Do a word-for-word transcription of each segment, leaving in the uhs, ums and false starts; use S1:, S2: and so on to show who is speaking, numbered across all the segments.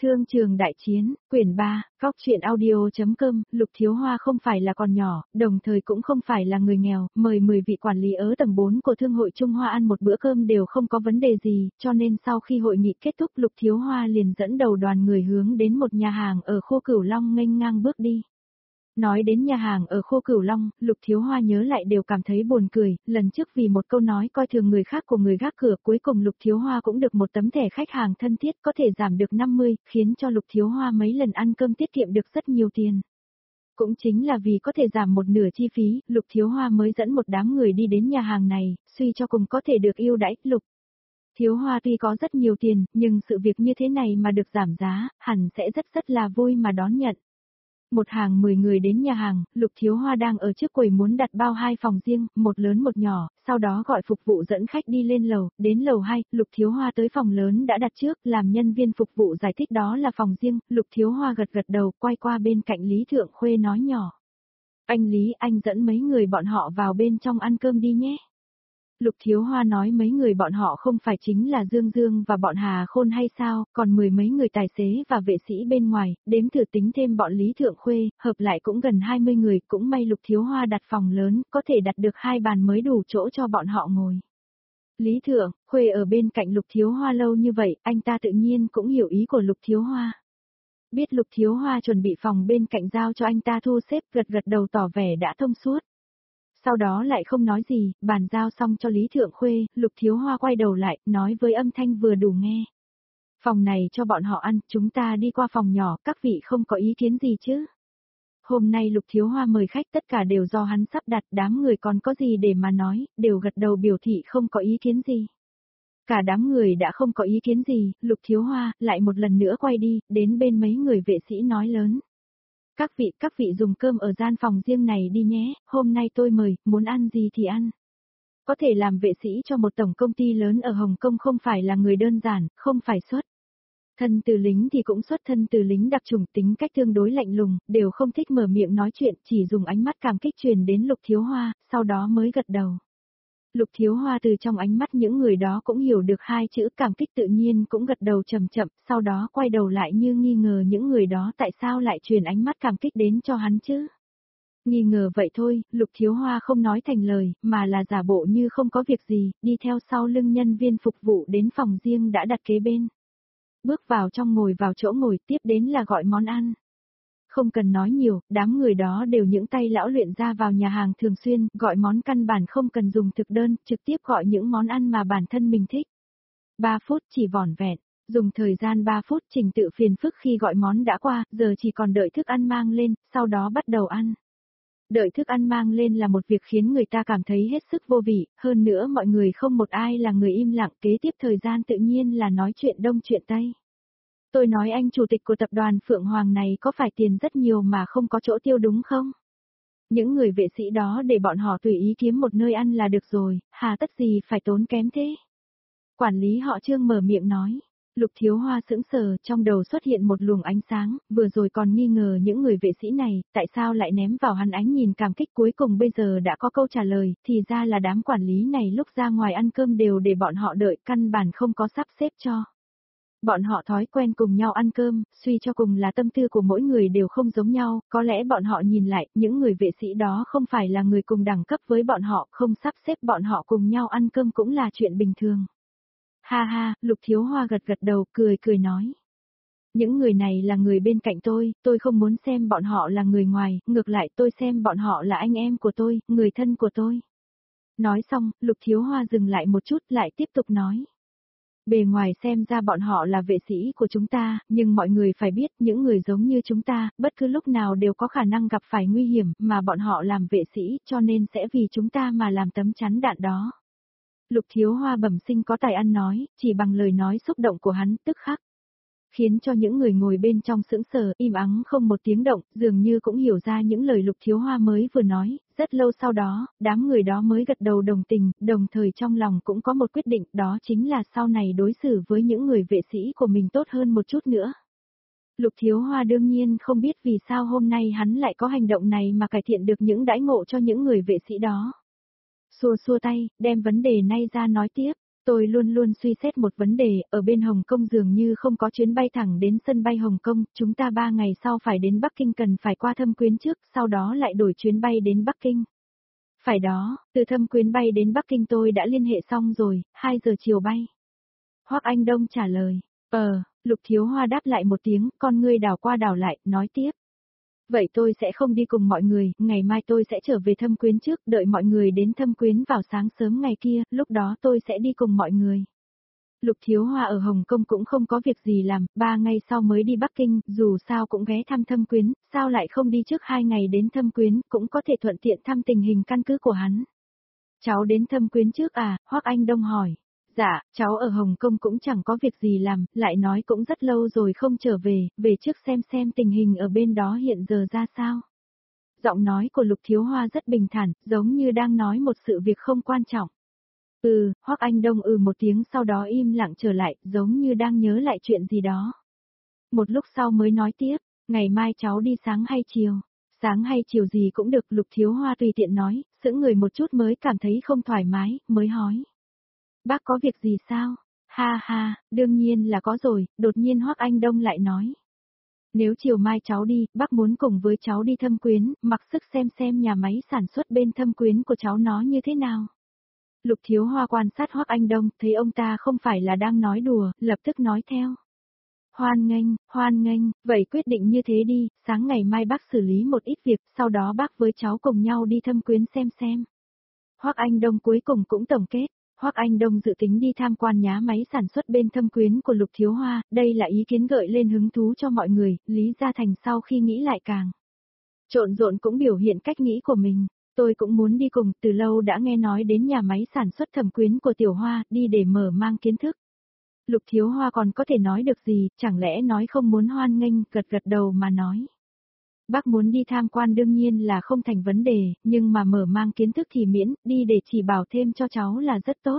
S1: Thương trường đại chiến, quyển ba, góc truyện audio.com, Lục Thiếu Hoa không phải là con nhỏ, đồng thời cũng không phải là người nghèo, mời mười vị quản lý ở tầng bốn của Thương hội Trung Hoa ăn một bữa cơm đều không có vấn đề gì, cho nên sau khi hội nghị kết thúc Lục Thiếu Hoa liền dẫn đầu đoàn người hướng đến một nhà hàng ở khu Cửu Long nghênh ngang bước đi. Nói đến nhà hàng ở khu Cửu Long, Lục Thiếu Hoa nhớ lại đều cảm thấy buồn cười, lần trước vì một câu nói coi thường người khác của người gác cửa, cuối cùng Lục Thiếu Hoa cũng được một tấm thẻ khách hàng thân thiết có thể giảm được năm mươi, khiến cho Lục Thiếu Hoa mấy lần ăn cơm tiết kiệm được rất nhiều tiền. Cũng chính là vì có thể giảm một nửa chi phí, Lục Thiếu Hoa mới dẫn một đám người đi đến nhà hàng này, suy cho cùng có thể được ưu đãi. Lục Thiếu Hoa tuy có rất nhiều tiền, nhưng sự việc như thế này mà được giảm giá, hẳn sẽ rất rất là vui mà đón nhận. Một hàng mười người đến nhà hàng, Lục Thiếu Hoa đang ở trước quầy muốn đặt bao hai phòng riêng, một lớn một nhỏ, sau đó gọi phục vụ dẫn khách đi lên lầu, đến lầu hai, Lục Thiếu Hoa tới phòng lớn đã đặt trước, làm nhân viên phục vụ giải thích đó là phòng riêng, Lục Thiếu Hoa gật gật đầu, quay qua bên cạnh Lý Thượng Khuê nói nhỏ. Anh Lý, anh dẫn mấy người bọn họ vào bên trong ăn cơm đi nhé. Lục Thiếu Hoa nói mấy người bọn họ không phải chính là Dương Dương và bọn Hà Khôn hay sao, còn mười mấy người tài xế và vệ sĩ bên ngoài, đếm thử tính thêm bọn Lý Thượng Khuê, hợp lại cũng gần hai mươi người, cũng may Lục Thiếu Hoa đặt phòng lớn, có thể đặt được hai bàn mới đủ chỗ cho bọn họ ngồi. Lý Thượng Khuê ở bên cạnh Lục Thiếu Hoa lâu như vậy, anh ta tự nhiên cũng hiểu ý của Lục Thiếu Hoa. Biết Lục Thiếu Hoa chuẩn bị phòng bên cạnh giao cho anh ta thu xếp, gật gật đầu tỏ vẻ đã thông suốt. Sau đó lại không nói gì, bàn giao xong cho Lý Thượng Khuê, Lục Thiếu Hoa quay đầu lại, nói với âm thanh vừa đủ nghe. Phòng này cho bọn họ ăn, chúng ta đi qua phòng nhỏ, các vị không có ý kiến gì chứ? Hôm nay Lục Thiếu Hoa mời khách tất cả đều do hắn sắp đặt, đám người còn có gì để mà nói, đều gật đầu biểu thị không có ý kiến gì. Cả đám người đã không có ý kiến gì, Lục Thiếu Hoa lại một lần nữa quay đi, đến bên mấy người vệ sĩ nói lớn. Các vị, các vị dùng cơm ở gian phòng riêng này đi nhé, hôm nay tôi mời, muốn ăn gì thì ăn. Có thể làm vệ sĩ cho một tổng công ty lớn ở Hồng Kông không phải là người đơn giản, không phải xuất thân từ lính thì cũng xuất thân từ lính đặc chủng, tính cách tương đối lạnh lùng, đều không thích mở miệng nói chuyện, chỉ dùng ánh mắt cảm kích truyền đến Lục Thiếu Hoa, sau đó mới gật đầu. Lục Thiếu Hoa từ trong ánh mắt những người đó cũng hiểu được hai chữ cảm kích, tự nhiên cũng gật đầu chậm chậm, sau đó quay đầu lại như nghi ngờ những người đó tại sao lại truyền ánh mắt cảm kích đến cho hắn chứ. Nghi ngờ vậy thôi, Lục Thiếu Hoa không nói thành lời, mà là giả bộ như không có việc gì, đi theo sau lưng nhân viên phục vụ đến phòng riêng đã đặt kế bên. Bước vào trong ngồi vào chỗ ngồi, tiếp đến là gọi món ăn. Không cần nói nhiều, đám người đó đều những tay lão luyện ra vào nhà hàng thường xuyên, gọi món căn bản không cần dùng thực đơn, trực tiếp gọi những món ăn mà bản thân mình thích. ba phút chỉ vỏn vẹn, dùng thời gian ba phút trình tự phiền phức khi gọi món đã qua, giờ chỉ còn đợi thức ăn mang lên, sau đó bắt đầu ăn. Đợi thức ăn mang lên là một việc khiến người ta cảm thấy hết sức vô vị, hơn nữa mọi người không một ai là người im lặng, kế tiếp thời gian tự nhiên là nói chuyện đông chuyện tây. Tôi nói anh chủ tịch của tập đoàn Phượng Hoàng này có phải tiền rất nhiều mà không có chỗ tiêu đúng không? Những người vệ sĩ đó để bọn họ tùy ý kiếm một nơi ăn là được rồi, hà tất gì phải tốn kém thế? Quản lý họ Trương mở miệng nói. Lục Thiếu Hoa sững sờ, trong đầu xuất hiện một luồng ánh sáng, vừa rồi còn nghi ngờ những người vệ sĩ này, tại sao lại ném vào hắn ánh nhìn cảm kích, cuối cùng bây giờ đã có câu trả lời, thì ra là đám quản lý này lúc ra ngoài ăn cơm đều để bọn họ đợi, căn bản không có sắp xếp cho. Bọn họ thói quen cùng nhau ăn cơm, suy cho cùng là tâm tư của mỗi người đều không giống nhau, có lẽ bọn họ nhìn lại, những người vệ sĩ đó không phải là người cùng đẳng cấp với bọn họ, không sắp xếp bọn họ cùng nhau ăn cơm cũng là chuyện bình thường. Ha ha, Lục Thiếu Hoa gật gật đầu, cười cười nói. Những người này là người bên cạnh tôi, tôi không muốn xem bọn họ là người ngoài, ngược lại tôi xem bọn họ là anh em của tôi, người thân của tôi. Nói xong, Lục Thiếu Hoa dừng lại một chút lại tiếp tục nói. Bề ngoài xem ra bọn họ là vệ sĩ của chúng ta, nhưng mọi người phải biết những người giống như chúng ta, bất cứ lúc nào đều có khả năng gặp phải nguy hiểm mà bọn họ làm vệ sĩ cho nên sẽ vì chúng ta mà làm tấm chắn đạn đó. Lục Thiếu Hoa bẩm sinh có tài ăn nói, chỉ bằng lời nói xúc động của hắn tức khắc. Khiến cho những người ngồi bên trong sững sờ, im ắng không một tiếng động, dường như cũng hiểu ra những lời Lục Thiếu Hoa mới vừa nói, rất lâu sau đó, đám người đó mới gật đầu đồng tình, đồng thời trong lòng cũng có một quyết định, đó chính là sau này đối xử với những người vệ sĩ của mình tốt hơn một chút nữa. Lục Thiếu Hoa đương nhiên không biết vì sao hôm nay hắn lại có hành động này mà cải thiện được những đãi ngộ cho những người vệ sĩ đó. Xua xua tay, đem vấn đề này ra nói tiếp. Tôi luôn luôn suy xét một vấn đề, ở bên Hồng Kông dường như không có chuyến bay thẳng đến sân bay Hồng Kông, chúng ta ba ngày sau phải đến Bắc Kinh cần phải qua Thâm Quyến trước, sau đó lại đổi chuyến bay đến Bắc Kinh. Phải đó, từ Thâm Quyến bay đến Bắc Kinh tôi đã liên hệ xong rồi, hai giờ chiều bay. Hoắc Anh Đông trả lời, ờ, Lục Thiếu Hoa đáp lại một tiếng, con ngươi đảo qua đảo lại, nói tiếp. Vậy tôi sẽ không đi cùng mọi người, ngày mai tôi sẽ trở về Thâm Quyến trước, đợi mọi người đến Thâm Quyến vào sáng sớm ngày kia, lúc đó tôi sẽ đi cùng mọi người. Lục Thiếu Hoa ở Hồng Kông cũng không có việc gì làm, ba ngày sau mới đi Bắc Kinh, dù sao cũng ghé thăm Thâm Quyến, sao lại không đi trước hai ngày đến Thâm Quyến, cũng có thể thuận tiện thăm tình hình căn cứ của hắn. Cháu đến Thâm Quyến trước à, Hoắc Anh Đông hỏi. Dạ, cháu ở Hồng Kông cũng chẳng có việc gì làm, lại nói cũng rất lâu rồi không trở về, về trước xem xem tình hình ở bên đó hiện giờ ra sao. Giọng nói của Lục Thiếu Hoa rất bình thản, giống như đang nói một sự việc không quan trọng. Ừ, Hoắc Anh Đông ừ một tiếng sau đó im lặng trở lại, giống như đang nhớ lại chuyện gì đó. Một lúc sau mới nói tiếp, ngày mai cháu đi sáng hay chiều? Sáng hay chiều gì cũng được, Lục Thiếu Hoa tùy tiện nói, sững người một chút mới cảm thấy không thoải mái, mới hỏi. Bác có việc gì sao? Ha ha, đương nhiên là có rồi, đột nhiên Hoắc Anh Đông lại nói. Nếu chiều mai cháu đi, bác muốn cùng với cháu đi Thâm Quyến, mặc sức xem xem nhà máy sản xuất bên Thâm Quyến của cháu nó như thế nào. Lục Thiếu Hoa quan sát Hoắc Anh Đông, thấy ông ta không phải là đang nói đùa, lập tức nói theo. Hoan nghênh, hoan nghênh, vậy quyết định như thế đi, sáng ngày mai bác xử lý một ít việc, sau đó bác với cháu cùng nhau đi Thâm Quyến xem xem. Hoắc Anh Đông cuối cùng cũng tổng kết. Hoắc Anh Đông dự tính đi tham quan nhà máy sản xuất bên Thâm Quyến của Lục Thiếu Hoa, đây là ý kiến gợi lên hứng thú cho mọi người, Lý Gia Thành sau khi nghĩ lại càng trộn rộn cũng biểu hiện cách nghĩ của mình, tôi cũng muốn đi cùng, từ lâu đã nghe nói đến nhà máy sản xuất Thâm Quyến của Tiểu Hoa, đi để mở mang kiến thức. Lục Thiếu Hoa còn có thể nói được gì, chẳng lẽ nói không muốn hoan nghênh, gật gật đầu mà nói. Bác muốn đi tham quan đương nhiên là không thành vấn đề, nhưng mà mở mang kiến thức thì miễn, đi để chỉ bảo thêm cho cháu là rất tốt.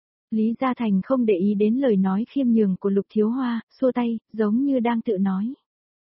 S1: Lý Gia Thành không để ý đến lời nói khiêm nhường của Lục Thiếu Hoa, xua tay, giống như đang tự nói.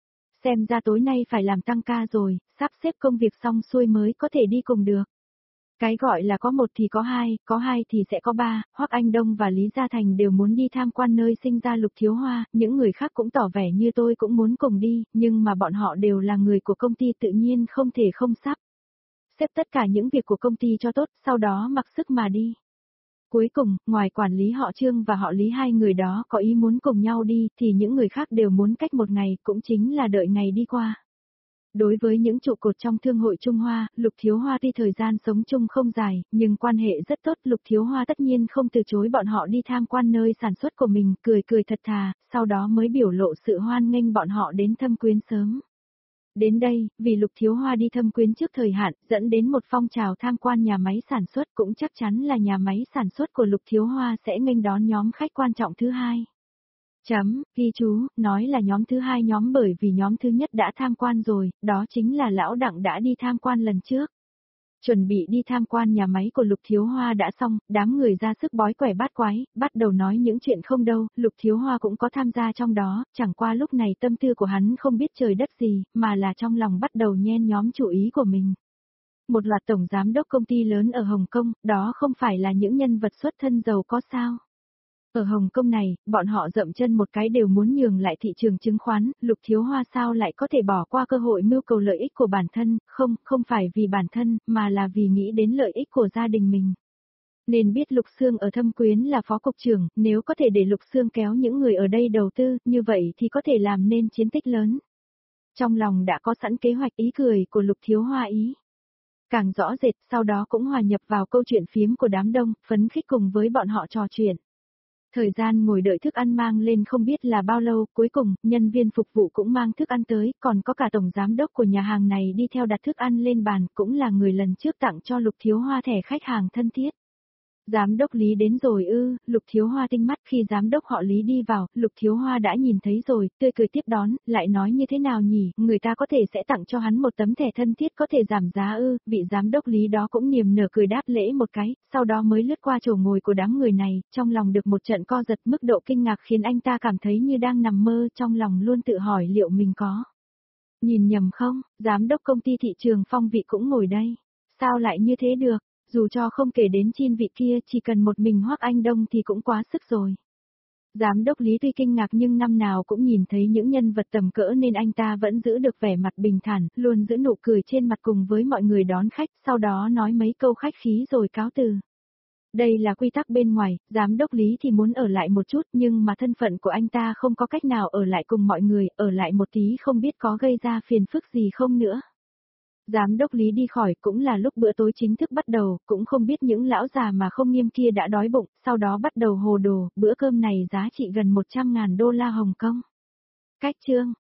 S1: Xem ra tối nay phải làm tăng ca rồi, sắp xếp công việc xong xuôi mới có thể đi cùng được. Cái gọi là có một thì có hai, có hai thì sẽ có ba, Hoắc Anh Đông và Lý Gia Thành đều muốn đi tham quan nơi sinh ra Lục Thiếu Hoa, những người khác cũng tỏ vẻ như tôi cũng muốn cùng đi, nhưng mà bọn họ đều là người của công ty tự nhiên không thể không sắp xếp tất cả những việc của công ty cho tốt, sau đó mặc sức mà đi. Cuối cùng, ngoài quản lý họ Trương và họ Lý hai người đó có ý muốn cùng nhau đi, thì những người khác đều muốn cách một ngày, cũng chính là đợi ngày đi qua. Đối với những trụ cột trong Thương hội Trung Hoa, Lục Thiếu Hoa tuy thời gian sống chung không dài, nhưng quan hệ rất tốt, Lục Thiếu Hoa tất nhiên không từ chối bọn họ đi tham quan nơi sản xuất của mình, cười cười thật thà, sau đó mới biểu lộ sự hoan nghênh bọn họ đến Thâm Quyến sớm. Đến đây, vì Lục Thiếu Hoa đi Thâm Quyến trước thời hạn, dẫn đến một phong trào tham quan nhà máy sản xuất, cũng chắc chắn là nhà máy sản xuất của Lục Thiếu Hoa sẽ nghênh đón nhóm khách quan trọng thứ hai. Chấm, ghi chú, nói là nhóm thứ hai nhóm bởi vì nhóm thứ nhất đã tham quan rồi, đó chính là lão Đặng đã đi tham quan lần trước. Chuẩn bị đi tham quan nhà máy của Lục Thiếu Hoa đã xong, đám người ra sức bói quẻ bát quái, bắt đầu nói những chuyện không đâu, Lục Thiếu Hoa cũng có tham gia trong đó, chẳng qua lúc này tâm tư của hắn không biết trời đất gì, mà là trong lòng bắt đầu nhen nhóm chủ ý của mình. Một loạt tổng giám đốc công ty lớn ở Hồng Kông, đó không phải là những nhân vật xuất thân giàu có sao? Ở Hồng Kông này, bọn họ dậm chân một cái đều muốn nhường lại thị trường chứng khoán, Lục Thiếu Hoa sao lại có thể bỏ qua cơ hội mưu cầu lợi ích của bản thân, không, không phải vì bản thân, mà là vì nghĩ đến lợi ích của gia đình mình. Nên biết Lục Xương ở Thâm Quyến là phó cục trưởng, nếu có thể để Lục Xương kéo những người ở đây đầu tư, như vậy thì có thể làm nên chiến tích lớn. Trong lòng đã có sẵn kế hoạch, ý cười của Lục Thiếu Hoa ý càng rõ rệt, sau đó cũng hòa nhập vào câu chuyện phiếm của đám đông, phấn khích cùng với bọn họ trò chuyện. Thời gian ngồi đợi thức ăn mang lên không biết là bao lâu, cuối cùng, nhân viên phục vụ cũng mang thức ăn tới, còn có cả tổng giám đốc của nhà hàng này đi theo đặt thức ăn lên bàn, cũng là người lần trước tặng cho Lục Thiếu Hoa thẻ khách hàng thân thiết. Giám đốc Lý đến rồi ư, Lục Thiếu Hoa tinh mắt khi giám đốc họ Lý đi vào, Lục Thiếu Hoa đã nhìn thấy rồi, tươi cười tiếp đón, lại nói như thế nào nhỉ, người ta có thể sẽ tặng cho hắn một tấm thẻ thân thiết có thể giảm giá ư, vị giám đốc Lý đó cũng niềm nở cười đáp lễ một cái, sau đó mới lướt qua chỗ ngồi của đám người này, trong lòng được một trận co giật, mức độ kinh ngạc khiến anh ta cảm thấy như đang nằm mơ, trong lòng luôn tự hỏi liệu mình có nhìn nhầm không, giám đốc công ty thị trường Phong Vị cũng ngồi đây, sao lại như thế được? Dù cho không kể đến Chin vị kia, chỉ cần một mình Hoắc Anh Đông thì cũng quá sức rồi. Giám đốc Lý tuy kinh ngạc nhưng năm nào cũng nhìn thấy những nhân vật tầm cỡ nên anh ta vẫn giữ được vẻ mặt bình thản, luôn giữ nụ cười trên mặt cùng với mọi người đón khách, sau đó nói mấy câu khách khí rồi cáo từ. Đây là quy tắc bên ngoài, giám đốc Lý thì muốn ở lại một chút nhưng mà thân phận của anh ta không có cách nào ở lại cùng mọi người, ở lại một tí không biết có gây ra phiền phức gì không nữa. Giám đốc Lý đi khỏi cũng là lúc bữa tối chính thức bắt đầu, cũng không biết những lão già mà không nghiêm kia đã đói bụng, sau đó bắt đầu hồ đồ, bữa cơm này giá trị gần một trăm ngàn đô la Hồng Kông. Cách chương